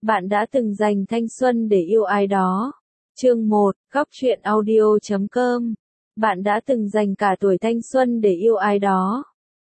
Bạn đã từng dành thanh xuân để yêu ai đó. Chương 1, Góc truyện audio.com. Bạn đã từng dành cả tuổi thanh xuân để yêu ai đó.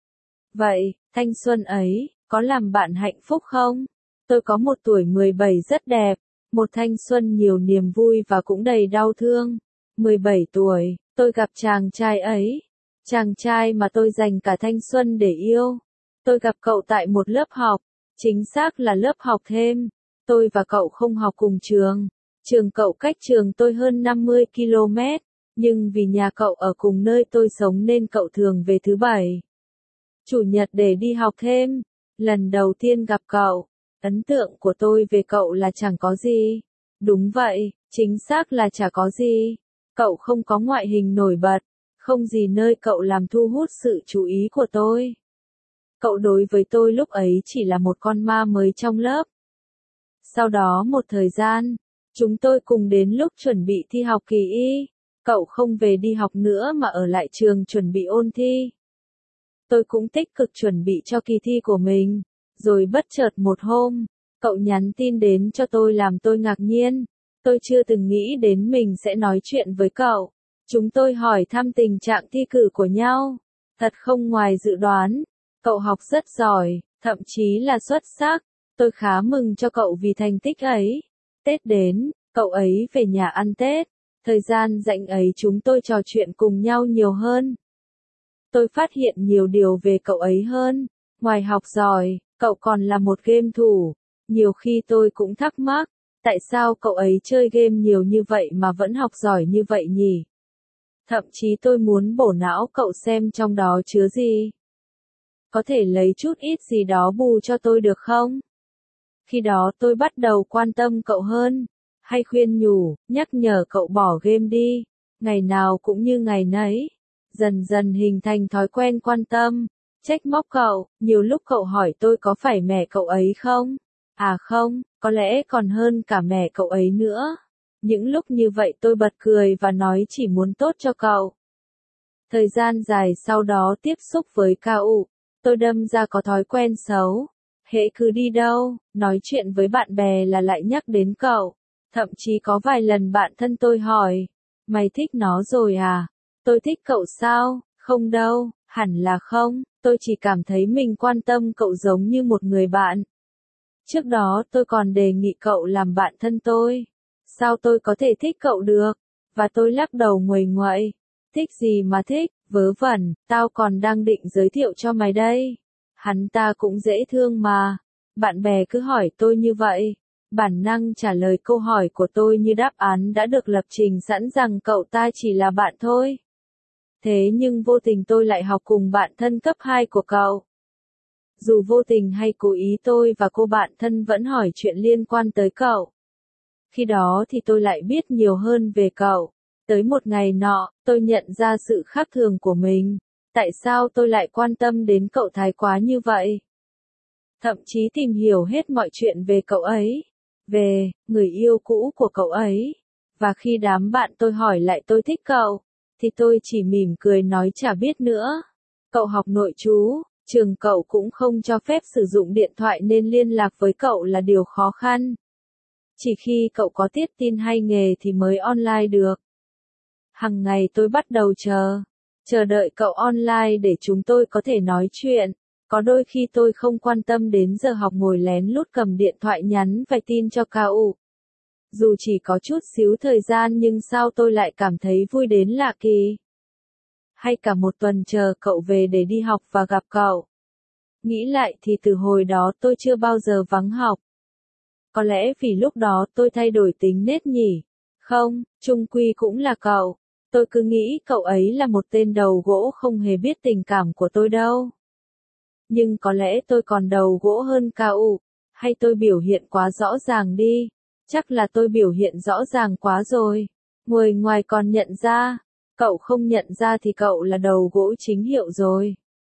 Vậy, thanh xuân ấy, có làm bạn hạnh phúc không? Tôi có một tuổi 17 rất đẹp, một thanh xuân nhiều niềm vui và cũng đầy đau thương. 17 tuổi, tôi gặp chàng trai ấy. Chàng trai mà tôi dành cả thanh xuân để yêu. Tôi gặp cậu tại một lớp học, chính xác là lớp học thêm. Tôi và cậu không học cùng trường. Trường cậu cách trường tôi hơn 50 km, nhưng vì nhà cậu ở cùng nơi tôi sống nên cậu thường về thứ Bảy, Chủ nhật để đi học thêm. Lần đầu tiên gặp cậu, ấn tượng của tôi về cậu là chẳng có gì. Đúng vậy, chính xác là chả có gì. Cậu không có ngoại hình nổi bật, không gì nơi cậu làm thu hút sự chú ý của tôi. Cậu đối với tôi lúc ấy chỉ là một con ma mới trong lớp. Sau đó một thời gian, chúng tôi cùng đến lúc chuẩn bị thi học kỳ y. Cậu không về đi học nữa mà ở lại trường chuẩn bị ôn thi. Tôi cũng tích cực chuẩn bị cho kỳ thi của mình. Rồi bất chợt một hôm, cậu nhắn tin đến cho tôi làm tôi ngạc nhiên. Tôi chưa từng nghĩ đến mình sẽ nói chuyện với cậu. Chúng tôi hỏi thăm tình trạng thi cử của nhau. Thật không ngoài dự đoán. Cậu học rất giỏi, thậm chí là xuất sắc. Tôi khá mừng cho cậu vì thành tích ấy. Tết đến, cậu ấy về nhà ăn Tết. Thời gian rảnh ấy chúng tôi trò chuyện cùng nhau nhiều hơn. Tôi phát hiện nhiều điều về cậu ấy hơn. Ngoài học giỏi, cậu còn là một game thủ. Nhiều khi tôi cũng thắc mắc, tại sao cậu ấy chơi game nhiều như vậy mà vẫn học giỏi như vậy nhỉ? Thậm chí tôi muốn bổ não cậu xem trong đó chứa gì. Có thể lấy chút ít gì đó bù cho tôi được không? Khi đó tôi bắt đầu quan tâm cậu hơn, hay khuyên nhủ, nhắc nhở cậu bỏ game đi, ngày nào cũng như ngày nấy. Dần dần hình thành thói quen quan tâm, trách móc cậu, nhiều lúc cậu hỏi tôi có phải mẹ cậu ấy không? À không, có lẽ còn hơn cả mẹ cậu ấy nữa. Những lúc như vậy tôi bật cười và nói chỉ muốn tốt cho cậu. Thời gian dài sau đó tiếp xúc với KU, tôi đâm ra có thói quen xấu. Hễ cứ đi đâu, nói chuyện với bạn bè là lại nhắc đến cậu. Thậm chí có vài lần bạn thân tôi hỏi, mày thích nó rồi à? Tôi thích cậu sao? Không đâu, hẳn là không, tôi chỉ cảm thấy mình quan tâm cậu giống như một người bạn. Trước đó tôi còn đề nghị cậu làm bạn thân tôi. Sao tôi có thể thích cậu được? Và tôi lắc đầu nguầy nguậy. Thích gì mà thích, vớ vẩn, tao còn đang định giới thiệu cho mày đây. Hắn ta cũng dễ thương mà. Bạn bè cứ hỏi tôi như vậy. Bản năng trả lời câu hỏi của tôi như đáp án đã được lập trình sẵn rằng cậu ta chỉ là bạn thôi. Thế nhưng vô tình tôi lại học cùng bạn thân cấp 2 của cậu. Dù vô tình hay cố ý tôi và cô bạn thân vẫn hỏi chuyện liên quan tới cậu. Khi đó thì tôi lại biết nhiều hơn về cậu. Tới một ngày nọ, tôi nhận ra sự khác thường của mình. Tại sao tôi lại quan tâm đến cậu thái quá như vậy? Thậm chí tìm hiểu hết mọi chuyện về cậu ấy. Về, người yêu cũ của cậu ấy. Và khi đám bạn tôi hỏi lại tôi thích cậu, thì tôi chỉ mỉm cười nói chả biết nữa. Cậu học nội trú, trường cậu cũng không cho phép sử dụng điện thoại nên liên lạc với cậu là điều khó khăn. Chỉ khi cậu có tiết tin hay nghề thì mới online được. Hằng ngày tôi bắt đầu chờ đợi cậu online để chúng tôi có thể nói chuyện. Có đôi khi tôi không quan tâm đến giờ học ngồi lén lút cầm điện thoại nhắn vài tin cho KU. Dù chỉ có chút xíu thời gian nhưng sao tôi lại cảm thấy vui đến lạ kỳ. Hay cả một tuần chờ cậu về để đi học và gặp cậu. Nghĩ lại thì từ hồi đó tôi chưa bao giờ vắng học. Có lẽ vì lúc đó tôi thay đổi tính nết nhỉ? Không, chung quy cũng là cậu. Tôi cứ nghĩ cậu ấy là một tên đầu gỗ không hề biết tình cảm của tôi đâu. Nhưng có lẽ tôi còn đầu gỗ hơn KU. Hay tôi biểu hiện quá rõ ràng đi. Chắc là tôi biểu hiện rõ ràng quá rồi. Người ngoài còn nhận ra. Cậu không nhận ra thì cậu là đầu gỗ chính hiệu rồi.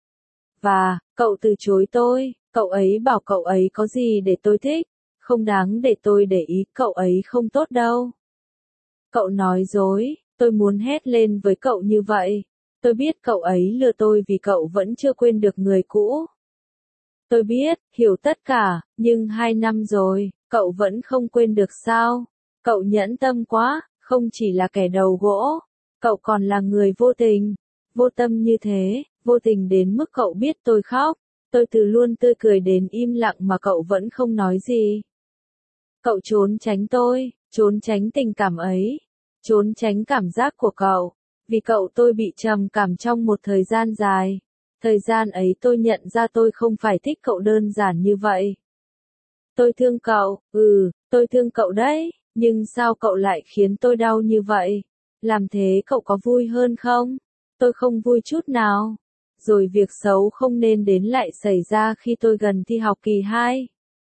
Và, cậu từ chối tôi. Cậu ấy bảo cậu ấy có gì để tôi thích. Không đáng để tôi để ý, cậu ấy không tốt đâu. Cậu nói dối, tôi muốn hét lên với cậu như vậy. Tôi biết cậu ấy lừa tôi vì cậu vẫn chưa quên được người cũ. Tôi biết, hiểu tất cả, nhưng 2 năm rồi, Cậu vẫn không quên được sao? Cậu nhẫn tâm quá, không chỉ là kẻ đầu gỗ, cậu còn là người vô tình, vô tâm như thế, vô tình đến mức cậu biết tôi khóc. Tôi từ luôn tươi cười đến im lặng mà cậu vẫn không nói gì. Cậu trốn tránh tôi, trốn tránh tình cảm ấy, trốn tránh cảm giác của cậu. Vì cậu tôi bị trầm cảm trong một thời gian dài. Thời gian ấy tôi nhận ra tôi không phải thích cậu đơn giản như vậy. Tôi thương cậu, tôi thương cậu đấy, nhưng sao cậu lại khiến tôi đau như vậy? Làm thế cậu có vui hơn không? Tôi không vui chút nào. Rồi việc xấu không nên đến lại xảy ra khi tôi gần thi học kỳ 2.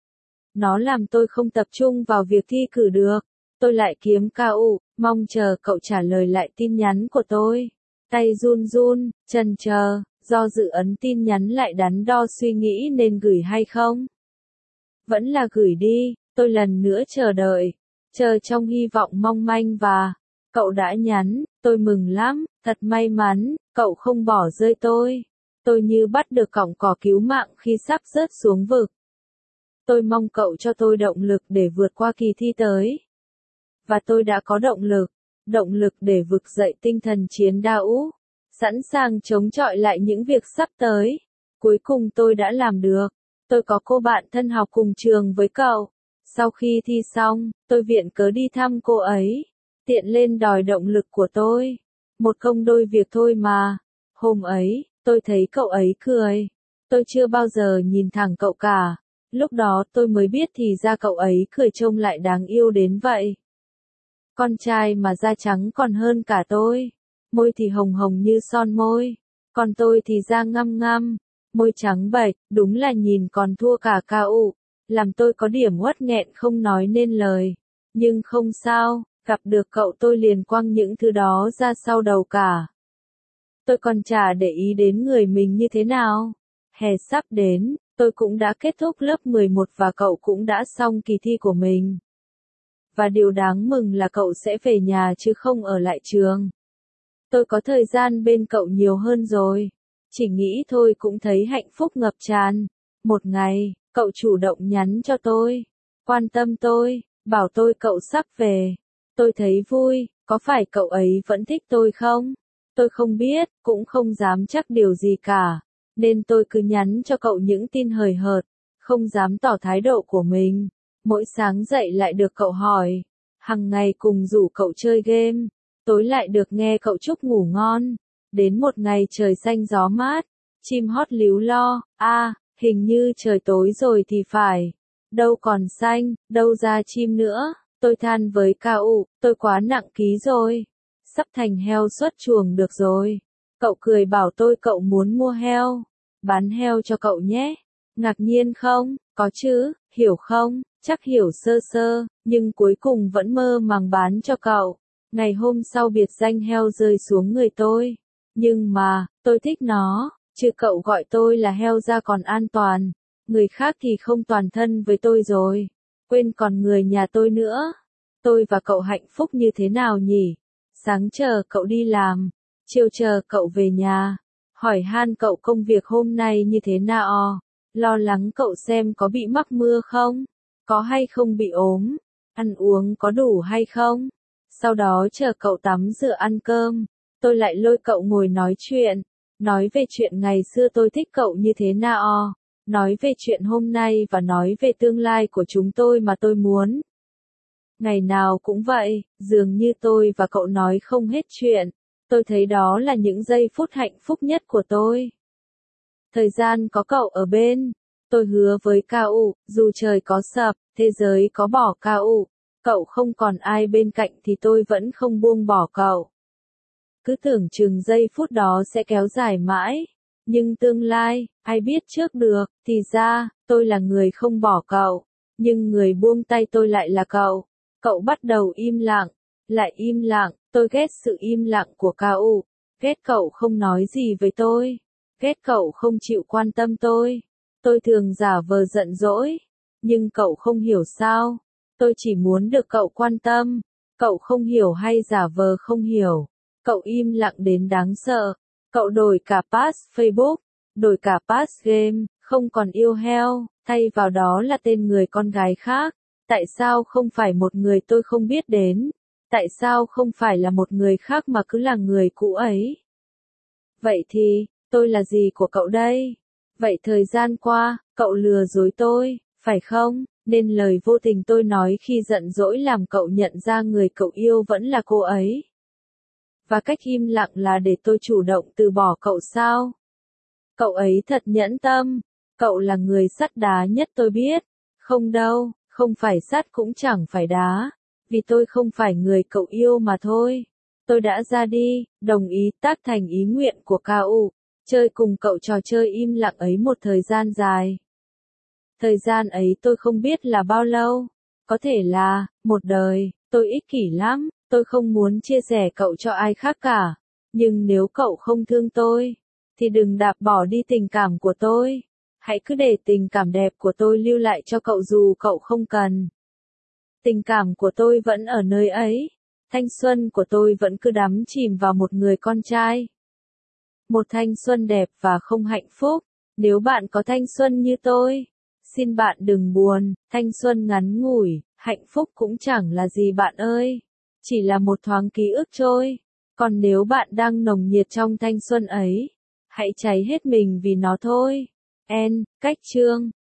Nó làm tôi không tập trung vào việc thi cử được. Tôi lại kiếm KU, mong chờ cậu trả lời lại tin nhắn của tôi. Tay run run, chần chờ, do dự ấn tin nhắn lại đắn đo suy nghĩ nên gửi hay không. Vẫn là gửi đi, tôi lần nữa chờ đợi. Chờ trong hy vọng mong manh và cậu đã nhắn, tôi mừng lắm, thật may mắn, cậu không bỏ rơi tôi. Tôi như bắt được cọng cỏ cứu mạng khi sắp rớt xuống vực. Tôi mong cậu cho tôi động lực để vượt qua kỳ thi tới. Và tôi đã có động lực để vực dậy tinh thần chiến đấu, sẵn sàng chống chọi lại những việc sắp tới. Cuối cùng tôi đã làm được. Tôi có cô bạn thân học cùng trường với cậu. Sau khi thi xong, tôi viện cớ đi thăm cô ấy, tiện lên đòi động lực của tôi. Một công đôi việc thôi mà. Hôm ấy, tôi thấy cậu ấy cười. Tôi chưa bao giờ nhìn thẳng cậu cả. Lúc đó tôi mới biết thì ra cậu ấy cười trông lại đáng yêu đến vậy. Con trai mà da trắng còn hơn cả tôi. Môi thì hồng hồng như son môi. Còn tôi thì da ngăm ngăm. Môi trắng bệch, đúng là nhìn còn thua cả KU. Làm tôi có điểm uất nghẹn không nói nên lời. Nhưng không sao, gặp được cậu tôi liền quăng những thứ đó ra sau đầu cả. Tôi còn chả để ý đến người mình như thế nào. Hè sắp đến, tôi cũng đã kết thúc lớp 11 và cậu cũng đã xong kỳ thi của mình. Và điều đáng mừng là cậu sẽ về nhà chứ không ở lại trường. Tôi có thời gian bên cậu nhiều hơn rồi. Chỉ nghĩ thôi cũng thấy hạnh phúc ngập tràn. Một ngày, cậu chủ động nhắn cho tôi, quan tâm tôi, bảo tôi cậu sắp về. Tôi thấy vui, có phải cậu ấy vẫn thích tôi không? Tôi không biết, cũng không dám chắc điều gì cả. Nên tôi cứ nhắn cho cậu những tin hời hợt, không dám tỏ thái độ của mình. Mỗi sáng dậy lại được cậu hỏi, hằng ngày cùng rủ cậu chơi game, tối lại được nghe cậu chúc ngủ ngon. Đến một ngày trời xanh gió mát, chim hót líu lo, hình như trời tối rồi thì phải. Đâu còn xanh, đâu ra chim nữa. Tôi than với KU, tôi quá nặng ký rồi. Sắp thành heo xuất chuồng được rồi. Cậu cười bảo tôi cậu muốn mua heo. Bán heo cho cậu nhé. Ngạc nhiên không? Có chứ, hiểu không? Chắc hiểu sơ sơ, nhưng cuối cùng vẫn mơ màng bán cho cậu. Ngày hôm sau biệt danh heo rơi xuống người tôi. Nhưng mà, tôi thích nó, chứ cậu gọi tôi là heo ra còn an toàn. Người khác thì không toàn thân với tôi rồi. Quên còn người nhà tôi nữa. Tôi và cậu hạnh phúc như thế nào nhỉ? Sáng chờ cậu đi làm, chiều chờ cậu về nhà. Hỏi han cậu công việc hôm nay như thế nào. Lo lắng cậu xem có bị mắc mưa không? Có hay không bị ốm? Ăn uống có đủ hay không? Sau đó chờ cậu tắm rửa ăn cơm. Tôi lại lôi cậu ngồi nói chuyện. Nói về chuyện ngày xưa tôi thích cậu như thế nào. Nói về chuyện hôm nay và nói về tương lai của chúng tôi mà tôi muốn. Ngày nào cũng vậy, dường như tôi và cậu nói không hết chuyện. Tôi thấy đó là những giây phút hạnh phúc nhất của tôi. Thời gian có cậu ở bên. Tôi hứa với KU, dù trời có sập, thế giới có bỏ KU, cậu không còn ai bên cạnh thì tôi vẫn không buông bỏ cậu. Cứ tưởng chừng giây phút đó sẽ kéo dài mãi. Nhưng tương lai, ai biết trước được, thì ra, tôi là người không bỏ cậu. Nhưng người buông tay tôi lại là cậu. Cậu bắt đầu im lặng, lại im lặng, tôi ghét sự im lặng của KU. Ghét cậu không nói gì với tôi. Ghét cậu không chịu quan tâm tôi. Tôi thường giả vờ giận dỗi. Nhưng cậu không hiểu sao. Tôi chỉ muốn được cậu quan tâm. Cậu không hiểu hay giả vờ không hiểu. Cậu im lặng đến đáng sợ. Cậu đổi cả pass Facebook, đổi cả pass game, không còn yêu heo, thay vào đó là tên người con gái khác. Tại sao không phải một người tôi không biết đến? Tại sao không phải là một người khác mà cứ là người cũ ấy? Vậy thì, tôi là gì của cậu đây? Vậy thời gian qua, cậu lừa dối tôi, phải không? Nên lời vô tình tôi nói khi giận dỗi làm cậu nhận ra người cậu yêu vẫn là cô ấy. Và cách im lặng là để tôi chủ động từ bỏ cậu sao? Cậu ấy thật nhẫn tâm. Cậu là người sắt đá nhất tôi biết. Không đâu, không phải sắt cũng chẳng phải đá. Vì tôi không phải người cậu yêu mà thôi. Tôi đã ra đi, đồng ý tác thành ý nguyện của KU. Chơi cùng cậu trò chơi im lặng ấy một thời gian dài. Thời gian ấy tôi không biết là bao lâu. Có thể là, một đời, tôi ích kỷ lắm, tôi không muốn chia sẻ cậu cho ai khác cả. Nhưng nếu cậu không thương tôi, thì đừng đạp bỏ đi tình cảm của tôi. Hãy cứ để tình cảm đẹp của tôi lưu lại cho cậu dù cậu không cần. Tình cảm của tôi vẫn ở nơi ấy. Thanh xuân của tôi vẫn cứ đắm chìm vào một người con trai. Một thanh xuân đẹp và không hạnh phúc. Nếu bạn có thanh xuân như tôi, xin bạn đừng buồn, thanh xuân ngắn ngủi, hạnh phúc cũng chẳng là gì bạn ơi. Chỉ là một thoáng ký ức trôi. Còn nếu bạn đang nồng nhiệt trong thanh xuân ấy, hãy cháy hết mình vì nó thôi. Cách chương